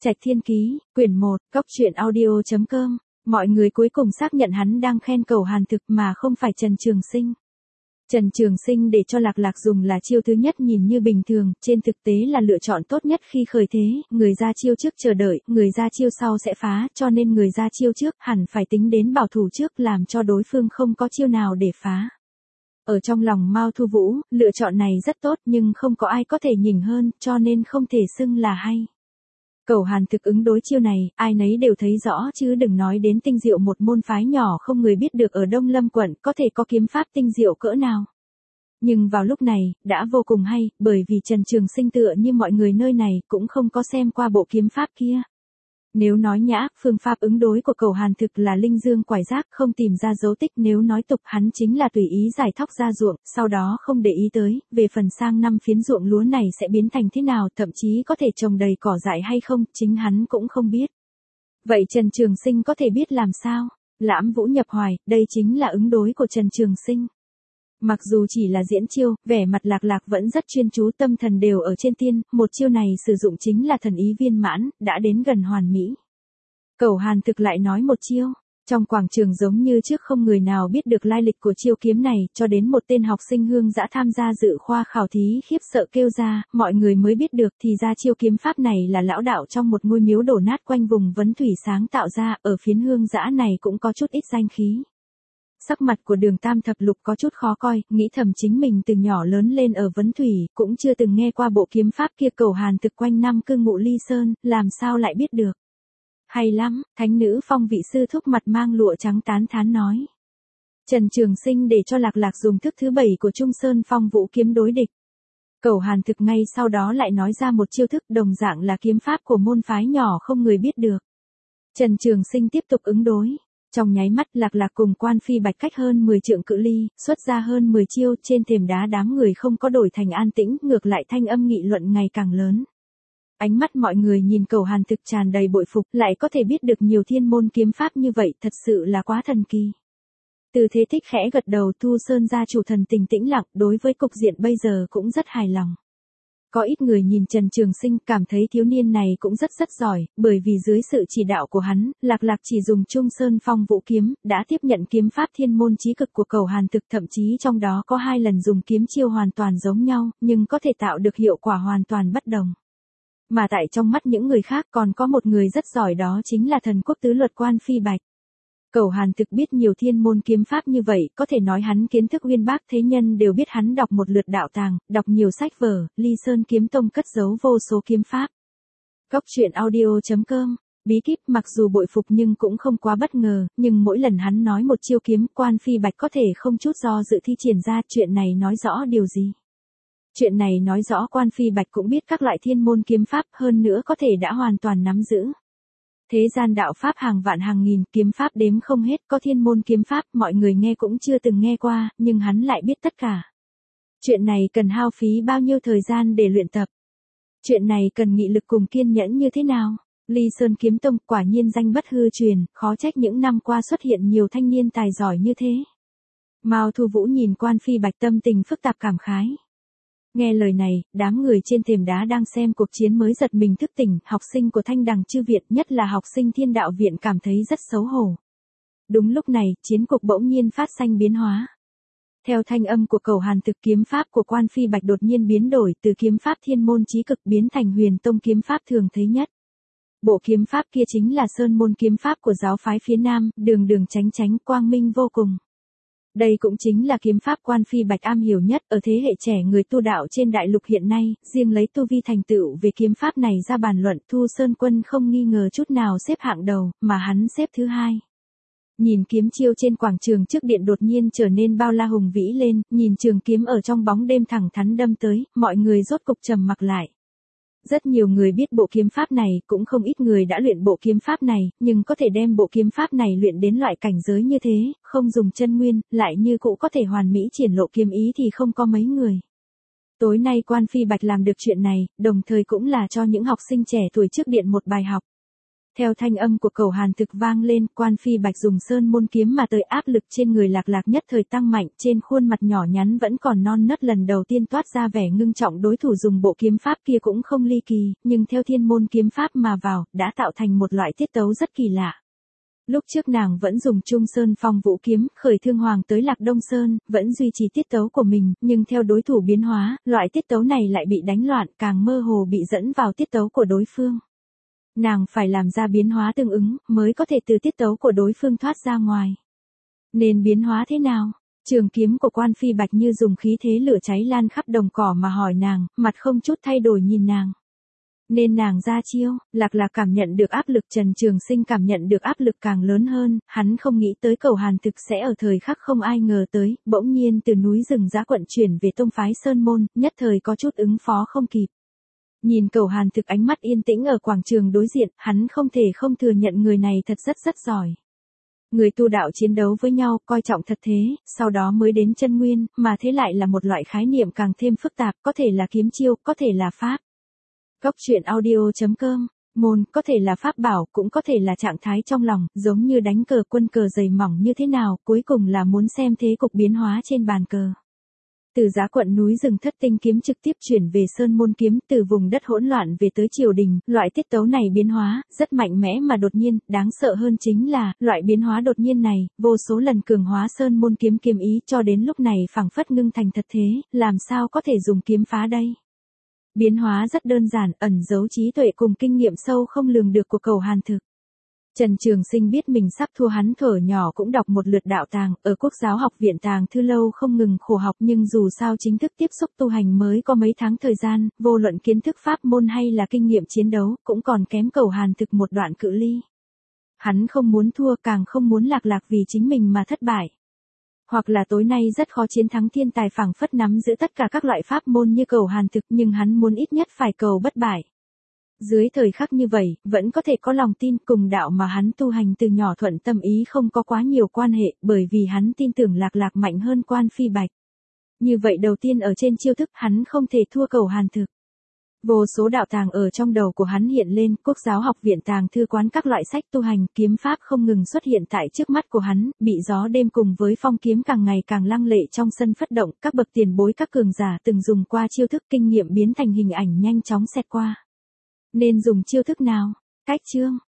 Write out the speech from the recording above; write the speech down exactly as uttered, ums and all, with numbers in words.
Trạch Thiên Ký, quyển một, cốc truyện audio chấm com. Mọi người cuối cùng xác nhận hắn đang khen Cầu Hàn Thực mà không phải Trần Trường Sinh. Trần Trường Sinh để cho Lạc Lạc dùng là chiêu thứ nhất nhìn như bình thường, trên thực tế là lựa chọn tốt nhất khi khởi thế, người ra chiêu trước chờ đợi, người ra chiêu sau sẽ phá, cho nên người ra chiêu trước hẳn phải tính đến bảo thủ trước làm cho đối phương không có chiêu nào để phá. Ở trong lòng Mao Thu Vũ, lựa chọn này rất tốt nhưng không có ai có thể nhỉnh hơn, cho nên không thể xưng là hay. Cầu Hàn Thực ứng đối chiêu này, ai nấy đều thấy rõ chứ đừng nói đến tinh diệu một môn phái nhỏ không người biết được ở Đông Lâm quận có thể có kiếm pháp tinh diệu cỡ nào. Nhưng vào lúc này, đã vô cùng hay, bởi vì Trần Trường Sinh tựa như mọi người nơi này cũng không có xem qua bộ kiếm pháp kia. Nếu nói nhã, phương pháp ứng đối của Cầu Hàn Thực là linh dương quải giác không tìm ra dấu tích, nếu nói tục hắn chính là tùy ý giải thóc ra ruộng, sau đó không để ý tới, về phần sang năm phiến ruộng lúa này sẽ biến thành thế nào, thậm chí có thể trồng đầy cỏ dại hay không, chính hắn cũng không biết. Vậy Trần Trường Sinh có thể biết làm sao? Lãm Vũ nhập hoài, đây chính là ứng đối của Trần Trường Sinh. Mặc dù chỉ là diễn chiêu, vẻ mặt Lạc Lạc vẫn rất chuyên chú, tâm thần đều ở trên tiên, một chiêu này sử dụng chính là thần ý viên mãn, đã đến gần hoàn mỹ. Cầu Hàn Thực lại nói một chiêu, trong quảng trường giống như trước không người nào biết được lai lịch của chiêu kiếm này, cho đến một tên học sinh hương dã tham gia dự khoa khảo thí khiếp sợ kêu ra, mọi người mới biết được thì ra chiêu kiếm pháp này là lão đạo trong một ngôi miếu đổ nát quanh vùng Vấn Thủy sáng tạo ra, ở phiến hương dã này cũng có chút ít danh khí. Sắc mặt của Đường Tam Thập Lục có chút khó coi, nghĩ thầm chính mình từ nhỏ lớn lên ở Vấn Thủy, cũng chưa từng nghe qua bộ kiếm pháp kia. Cầu Hàn Thực quanh năm cư ngụ Ly Sơn, làm sao lại biết được. Hay lắm, thánh nữ Phong vị sư thúc mặt mang lụa trắng tán thán nói. Trần Trường Sinh để cho Lạc Lạc dùng thức thứ bảy của Trung Sơn Phong Vũ kiếm đối địch. Cầu Hàn Thực ngay sau đó lại nói ra một chiêu thức đồng dạng là kiếm pháp của môn phái nhỏ không người biết được. Trần Trường Sinh tiếp tục ứng đối. Trong nháy mắt Lạc Lạc cùng Quan Phi Bạch cách hơn mười trượng cự ly, xuất ra hơn mười chiêu, trên thềm đá đám người không có đổi thành an tĩnh, ngược lại thanh âm nghị luận ngày càng lớn. Ánh mắt mọi người nhìn Cầu Hàn Thực tràn đầy bội phục, lại có thể biết được nhiều thiên môn kiếm pháp như vậy, thật sự là quá thần kỳ. Từ Thế Thích khẽ gật đầu, Thu Sơn gia chủ thần tình tĩnh lặng, đối với cục diện bây giờ cũng rất hài lòng. Có ít người nhìn Trần Trường Sinh cảm thấy thiếu niên này cũng rất rất giỏi, bởi vì dưới sự chỉ đạo của hắn, Lạc Lạc chỉ dùng Trung Sơn Phong Vũ kiếm, đã tiếp nhận kiếm pháp thiên môn chí cực của Cầu Hàn Thực, thậm chí trong đó có hai lần dùng kiếm chiêu hoàn toàn giống nhau, nhưng có thể tạo được hiệu quả hoàn toàn bất đồng. Mà tại trong mắt những người khác còn có một người rất giỏi, đó chính là thần quốc tứ luật Quan Phi Bạch. Cầu Hàn Thực biết nhiều thiên môn kiếm pháp như vậy, có thể nói hắn kiến thức uyên bác, thế nhân đều biết hắn đọc một lượt đạo tàng, đọc nhiều sách vở, Ly Sơn Kiếm Tông cất giấu vô số kiếm pháp. Cốc truyện audio chấm com. Bí kíp mặc dù bội phục nhưng cũng không quá bất ngờ, nhưng mỗi lần hắn nói một chiêu kiếm, Quan Phi Bạch có thể không chút do dự thi triển ra, chuyện này nói rõ điều gì? Chuyện này nói rõ Quan Phi Bạch cũng biết các loại thiên môn kiếm pháp, hơn nữa có thể đã hoàn toàn nắm giữ. Thế gian đạo pháp hàng vạn hàng nghìn, kiếm pháp đếm không hết, có thiên môn kiếm pháp mọi người nghe cũng chưa từng nghe qua, nhưng hắn lại biết tất cả. Chuyện này cần hao phí bao nhiêu thời gian để luyện tập? Chuyện này cần nghị lực cùng kiên nhẫn như thế nào? Ly Sơn Kiếm Tông quả nhiên danh bất hư truyền, khó trách những năm qua xuất hiện nhiều thanh niên tài giỏi như thế. Mao Thu Vũ nhìn Quan Phi Bạch tâm tình phức tạp cảm khái. Nghe lời này, đám người trên thềm đá đang xem cuộc chiến mới giật mình thức tỉnh, học sinh của Thanh Đằng Chư Viện, nhất là học sinh Thiên Đạo Viện cảm thấy rất xấu hổ. Đúng lúc này, chiến cục bỗng nhiên phát sinh biến hóa. Theo thanh âm của Cầu Hàn Thực, kiếm pháp của Quan Phi Bạch đột nhiên biến đổi, từ kiếm pháp thiên môn chí cực biến thành Huyền Tông kiếm pháp thường thấy nhất. Bộ kiếm pháp kia chính là Sơn môn kiếm pháp của giáo phái phía Nam, đường đường chánh chánh, quang minh vô cùng. Đây cũng chính là kiếm pháp Quan Phi Bạch am hiểu nhất, ở thế hệ trẻ người tu đạo trên đại lục hiện nay, riêng lấy tu vi thành tựu về kiếm pháp này ra bàn luận, Thu Sơn Quân không nghi ngờ chút nào xếp hạng đầu, mà hắn xếp thứ hai. Nhìn kiếm chiêu trên quảng trường trước điện đột nhiên trở nên bao la hùng vĩ lên, nhìn trường kiếm ở trong bóng đêm thẳng thắn đâm tới, mọi người rốt cục trầm mặc lại. Rất nhiều người biết bộ kiếm pháp này, cũng không ít người đã luyện bộ kiếm pháp này, nhưng có thể đem bộ kiếm pháp này luyện đến loại cảnh giới như thế, không dùng chân nguyên, lại như cũ có thể hoàn mỹ triển lộ kiếm ý thì không có mấy người. Tối nay Quan Phi Bạch làm được chuyện này, đồng thời cũng là cho những học sinh trẻ tuổi trước điện một bài học. Theo thanh âm của Cầu Hàn Thực vang lên, Quan Phi Bạch dùng sơn môn kiếm mà tới, áp lực trên người Lạc Lạc nhất thời tăng mạnh, trên khuôn mặt nhỏ nhắn vẫn còn non nớt lần đầu tiên toát ra vẻ ngưng trọng, đối thủ dùng bộ kiếm pháp kia cũng không ly kỳ, nhưng theo thiên môn kiếm pháp mà vào, đã tạo thành một loại tiết tấu rất kỳ lạ. Lúc trước nàng vẫn dùng Trung Sơn Phong Vũ kiếm, khởi thương hoàng tới Lạc Đông Sơn, vẫn duy trì tiết tấu của mình, nhưng theo đối thủ biến hóa, loại tiết tấu này lại bị đánh loạn, càng mơ hồ bị dẫn vào tiết tấu của đối phương. Nàng phải làm ra biến hóa tương ứng, mới có thể từ tiết tấu của đối phương thoát ra ngoài. Nên biến hóa thế nào? Trường kiếm của Quan Phi Bạch như dùng khí thế lửa cháy lan khắp đồng cỏ mà hỏi nàng, mặt không chút thay đổi nhìn nàng. Nên nàng ra chiêu, Lạc Lạc cảm nhận được áp lực, Trần Trường Sinh cảm nhận được áp lực càng lớn hơn, hắn không nghĩ tới Cầu Hàn Thực sẽ ở thời khắc không ai ngờ tới, bỗng nhiên từ núi rừng Dã Quận chuyển về tông phái Sơn Môn, nhất thời có chút ứng phó không kịp. Nhìn Cầu Hàn Thực ánh mắt yên tĩnh ở quảng trường đối diện, hắn không thể không thừa nhận người này thật rất rất giỏi. Người tu đạo chiến đấu với nhau, coi trọng thật thế, sau đó mới đến chân nguyên, mà thế lại là một loại khái niệm càng thêm phức tạp, có thể là kiếm chiêu, có thể là pháp. Góc truyện audio chấm com, môn, có thể là pháp bảo, cũng có thể là trạng thái trong lòng, giống như đánh cờ, quân cờ dày mỏng như thế nào, cuối cùng là muốn xem thế cục biến hóa trên bàn cờ. Từ Dã Quận núi rừng Thất Tinh kiếm trực tiếp chuyển về Sơn Môn kiếm, từ vùng đất hỗn loạn về tới triều đình, loại tiết tấu này biến hóa, rất mạnh mẽ mà đột nhiên, đáng sợ hơn chính là, loại biến hóa đột nhiên này, vô số lần cường hóa Sơn Môn kiếm kiếm ý cho đến lúc này phảng phất ngưng thành thật thế, làm sao có thể dùng kiếm phá đây? Biến hóa rất đơn giản, ẩn giấu trí tuệ cùng kinh nghiệm sâu không lường được của Cầu Hàn Thực. Trần Trường Sinh biết mình sắp thua, hắn thuở nhỏ cũng đọc một lượt đạo tàng, ở Quốc giáo học viện Tàng Thư Lâu không ngừng khổ học, nhưng dù sao chính thức tiếp xúc tu hành mới có mấy tháng thời gian, vô luận kiến thức pháp môn hay là kinh nghiệm chiến đấu, cũng còn kém Cầu Hàn Thực một đoạn cự ly. Hắn không muốn thua, càng không muốn Lạc Lạc vì chính mình mà thất bại. Hoặc là tối nay rất khó chiến thắng thiên tài phảng phất nắm giữ tất cả các loại pháp môn như Cầu Hàn Thực, nhưng hắn muốn ít nhất phải cầu bất bại. Dưới thời khắc như vậy, vẫn có thể có lòng tin, cùng đạo mà hắn tu hành từ nhỏ thuận tâm ý không có quá nhiều quan hệ, bởi vì hắn tin tưởng Lạc Lạc mạnh hơn Quan Phi Bạch. Như vậy đầu tiên ở trên chiêu thức, hắn không thể thua Cầu Hàn Thực. Vô số đạo tàng ở trong đầu của hắn hiện lên, Quốc giáo học viện Tàng Thư quán các loại sách tu hành, kiếm pháp không ngừng xuất hiện tại trước mắt của hắn, bị gió đêm cùng với phong kiếm càng ngày càng lăng lệ trong sân phất động, các bậc tiền bối các cường giả từng dùng qua chiêu thức, kinh nghiệm biến thành hình ảnh nhanh chóng xẹt qua. Nên dùng chiêu thức nào? Cách chương